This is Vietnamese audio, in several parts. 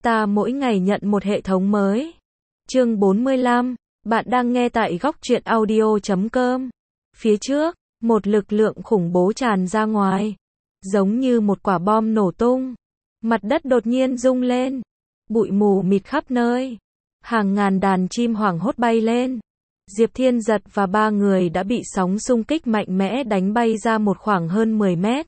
Ta mỗi ngày nhận một hệ thống mới. Chương 45, bạn đang nghe tại góc truyện audio.com. Phía trước, một lực lượng khủng bố tràn ra ngoài, giống như một quả bom nổ tung. Mặt đất đột nhiên rung lên, bụi mù mịt khắp nơi. Hàng ngàn đàn chim hoảng hốt bay lên. Diệp Thiên Giật và 3 người đã bị sóng xung kích mạnh mẽ đánh bay ra một khoảng hơn 10 mét.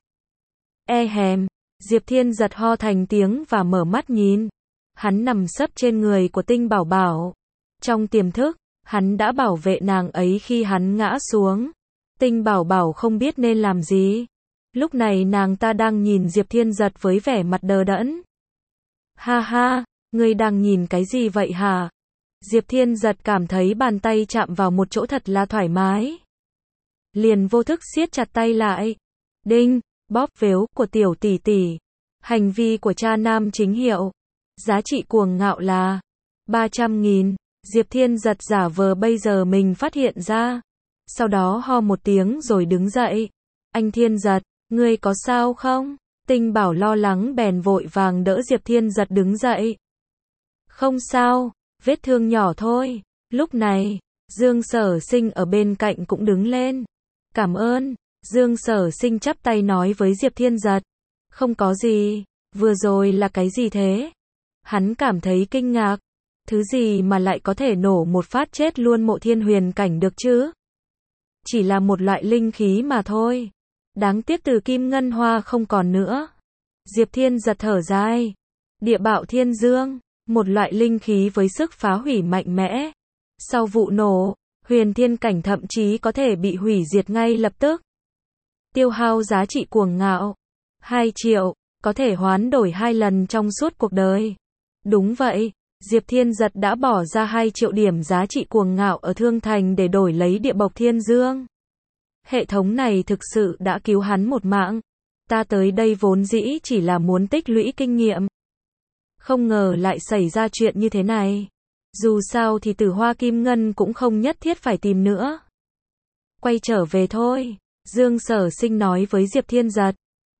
Diệp Thiên Giật ho thành tiếng và mở mắt nhìn. Hắn nằm sấp trên người của Tinh Bảo Bảo. Trong tiềm thức, hắn đã bảo vệ nàng ấy khi hắn ngã xuống. Tinh Bảo Bảo không biết nên làm gì. Lúc này nàng ta đang nhìn Diệp Thiên Giật với vẻ mặt đờ đẫn. Ha ha, ngươi đang nhìn cái gì vậy hả? Diệp Thiên Giật cảm thấy bàn tay chạm vào một chỗ thật là thoải mái. Liền vô thức siết chặt tay lại. Đinh, bóp véo của tiểu tỷ tỷ. Hành vi của cha nam chính hiệu. Giá trị cuồng ngạo là 300.000. Diệp Thiên Giật giả vờ bây giờ mình phát hiện ra. Sau đó ho một tiếng rồi đứng dậy. Anh Thiên Giật, ngươi có sao không? Tinh Bảo lo lắng bèn vội vàng đỡ Diệp Thiên Giật đứng dậy. Không sao, vết thương nhỏ thôi. Lúc này, Dương Sở Sinh ở bên cạnh cũng đứng lên. Cảm ơn. Dương Sở Sinh chắp tay nói với Diệp Thiên Giật. Không có gì, vừa rồi là cái gì thế? Hắn cảm thấy kinh ngạc. Thứ gì mà lại có thể nổ một phát chết luôn Mộ Thiên Huyền cảnh được chứ? Chỉ là một loại linh khí mà thôi. Đáng tiếc từ Kim Ngân Hoa không còn nữa. Diệp Thiên Giật thở dài. Địa Bạo Thiên Dương, một loại linh khí với sức phá hủy mạnh mẽ. Sau vụ nổ, Huyền Thiên cảnh thậm chí có thể bị hủy diệt ngay lập tức. Tiêu hao giá trị cuồng ngạo 2 triệu, có thể hoán đổi 2 lần trong suốt cuộc đời. Đúng vậy, Diệp Thiên Giật đã bỏ ra 2 triệu điểm giá trị cuồng ngạo ở Thương Thành để đổi lấy Địa Bộc Thiên Dương. Hệ thống này thực sự đã cứu hắn một mạng. Ta tới đây vốn dĩ chỉ là muốn tích lũy kinh nghiệm. Không ngờ lại xảy ra chuyện như thế này. Dù sao thì Tử Hoa Kim Ngân cũng không nhất thiết phải tìm nữa. Quay trở về thôi, Dương Sở Sinh nói với Diệp Thiên Giật.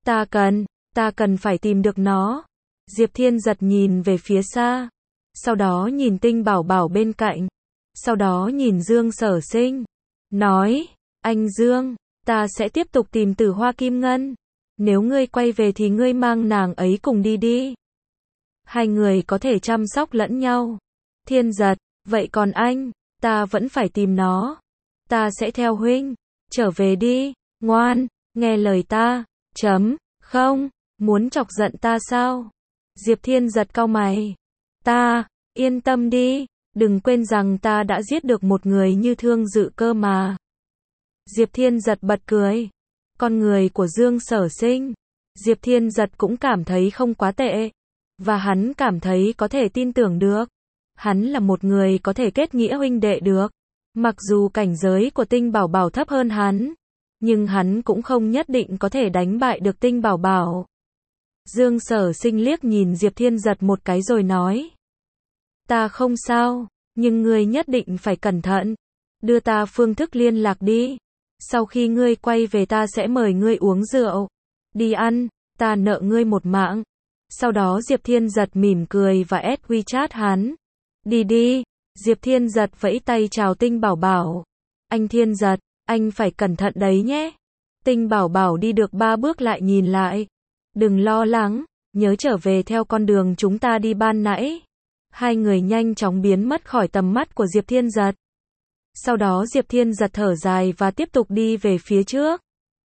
Ta cần phải tìm được nó. Diệp Thiên Giật nhìn về phía xa. Sau đó nhìn Tinh Bảo Bảo bên cạnh. Sau đó nhìn Dương Sở Sinh. Nói, anh Dương, ta sẽ tiếp tục tìm Tử Hoa Kim Ngân. Nếu ngươi quay về thì ngươi mang nàng ấy cùng đi đi. Hai người có thể chăm sóc lẫn nhau. Thiên Giật, vậy còn anh, ta vẫn phải tìm nó. Ta sẽ theo huynh. Trở về đi, ngoan, nghe lời ta. Không, muốn chọc giận ta sao? Diệp Thiên Giật cau mày. Yên tâm đi, đừng quên rằng ta đã giết được một người như Thương Dự cơ mà. Diệp Thiên Giật bật cười. Con người của Dương Sở Sinh, Diệp Thiên Giật cũng cảm thấy không quá tệ. Và hắn cảm thấy có thể tin tưởng được. Hắn là một người có thể kết nghĩa huynh đệ được. Mặc dù cảnh giới của Tinh Bảo Bảo thấp hơn hắn, nhưng hắn cũng không nhất định có thể đánh bại được Tinh Bảo Bảo. Dương Sở Sinh liếc nhìn Diệp Thiên Giật một cái rồi nói. Ta không sao, nhưng ngươi nhất định phải cẩn thận. Đưa ta phương thức liên lạc đi. Sau khi ngươi quay về ta sẽ mời ngươi uống rượu. Đi ăn, ta nợ ngươi một mạng. Sau đó Diệp Thiên Giật mỉm cười và add WeChat hắn. Đi, Diệp Thiên Giật vẫy tay chào Tinh Bảo Bảo. Anh Thiên Giật, anh phải cẩn thận đấy nhé. Tinh Bảo Bảo đi được 3 bước lại nhìn lại. Đừng lo lắng, nhớ trở về theo con đường chúng ta đi ban nãy. Hai người nhanh chóng biến mất khỏi tầm mắt của Diệp Thiên Giật. Sau đó Diệp Thiên Giật thở dài và tiếp tục đi về phía trước.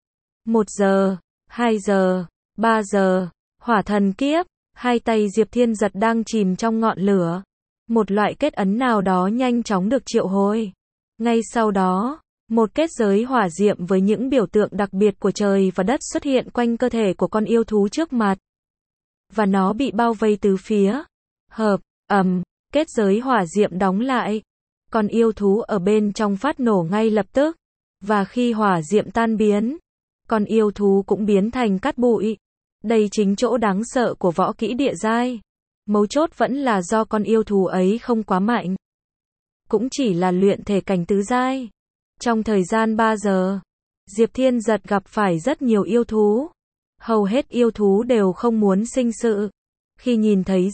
1 giờ, 2 giờ, 3 giờ, hỏa thần kiếp, hai tay Diệp Thiên Giật đang chìm trong ngọn lửa. Một loại kết ấn nào đó nhanh chóng được triệu hồi. Ngay sau đó, một kết giới hỏa diệm với những biểu tượng đặc biệt của trời và đất xuất hiện quanh cơ thể của con yêu thú trước mặt. Và nó bị bao vây từ phía. Kết giới hỏa diệm đóng lại. Con yêu thú ở bên trong phát nổ ngay lập tức. Và khi hỏa diệm tan biến, con yêu thú cũng biến thành cát bụi. Đây chính chỗ đáng sợ của võ kỹ địa giai. Mấu chốt vẫn là do con yêu thú ấy không quá mạnh. Cũng chỉ là luyện thể cảnh tứ giai. Trong thời gian 3 giờ, Diệp Thiên Giật gặp phải rất nhiều yêu thú. Hầu hết yêu thú đều không muốn sinh sự. Khi nhìn thấy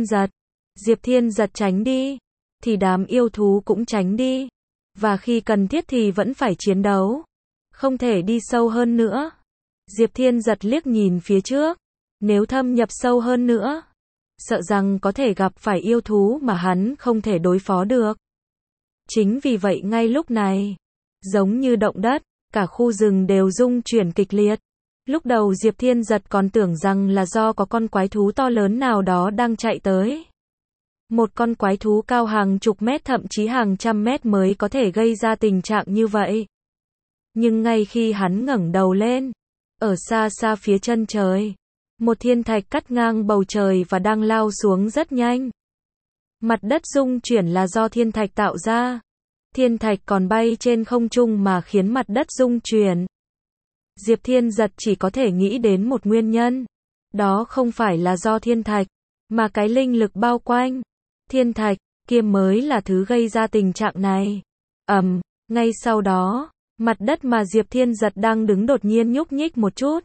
Diệp Thiên Giật tránh đi, thì đám yêu thú cũng tránh đi. Và khi cần thiết thì vẫn phải chiến đấu. Không thể đi sâu hơn nữa. Diệp Thiên Giật liếc nhìn phía trước. Nếu thâm nhập sâu hơn nữa, sợ rằng có thể gặp phải yêu thú mà hắn không thể đối phó được. Chính vì vậy ngay lúc này, giống như động đất, cả khu rừng đều rung chuyển kịch liệt. Lúc đầu Diệp Thiên Giật còn tưởng rằng là do có con quái thú to lớn nào đó đang chạy tới. Một con quái thú cao hàng chục mét thậm chí hàng trăm mét mới có thể gây ra tình trạng như vậy. Nhưng ngay khi hắn ngẩng đầu lên, ở xa xa phía chân trời, một thiên thạch cắt ngang bầu trời và đang lao xuống rất nhanh. Mặt đất rung chuyển là do thiên thạch tạo ra. Thiên thạch còn bay trên không trung mà khiến mặt đất rung chuyển. Diệp Thiên Giật chỉ có thể nghĩ đến một nguyên nhân. Đó không phải là do thiên thạch, mà cái linh lực bao quanh thiên thạch kia mới là thứ gây ra tình trạng này. Ngay sau đó, mặt đất mà Diệp Thiên Giật đang đứng đột nhiên nhúc nhích một chút.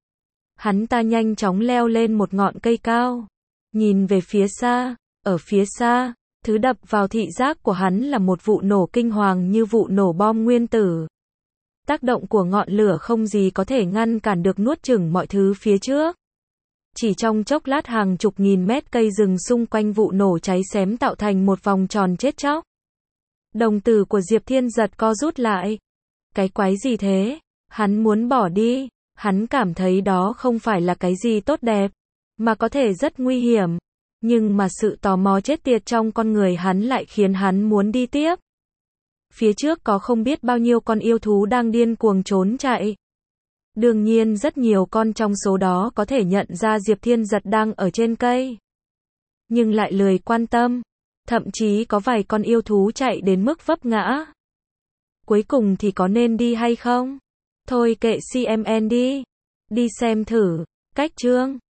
Hắn ta nhanh chóng leo lên một ngọn cây cao, nhìn về phía xa. Ở phía xa, thứ đập vào thị giác của hắn là một vụ nổ kinh hoàng như vụ nổ bom nguyên tử. Tác động của ngọn lửa không gì có thể ngăn cản được, nuốt chửng mọi thứ phía trước. Chỉ trong chốc lát hàng chục nghìn mét cây rừng xung quanh vụ nổ cháy xém tạo thành một vòng tròn chết chóc. Đồng tử của Diệp Thiên Giật co rút lại. Cái quái gì thế? Hắn muốn bỏ đi. Hắn cảm thấy đó không phải là cái gì tốt đẹp, mà có thể rất nguy hiểm. Nhưng mà sự tò mò chết tiệt trong con người hắn lại khiến hắn muốn đi tiếp. Phía trước có không biết bao nhiêu con yêu thú đang điên cuồng trốn chạy. Đương nhiên rất nhiều con trong số đó có thể nhận ra Diệp Thiên Giật đang ở trên cây, nhưng lại lười quan tâm. Thậm chí có vài con yêu thú chạy đến mức vấp ngã. Cuối cùng thì có nên đi hay không? Thôi kệ CMN đi. Đi xem thử. Cách chương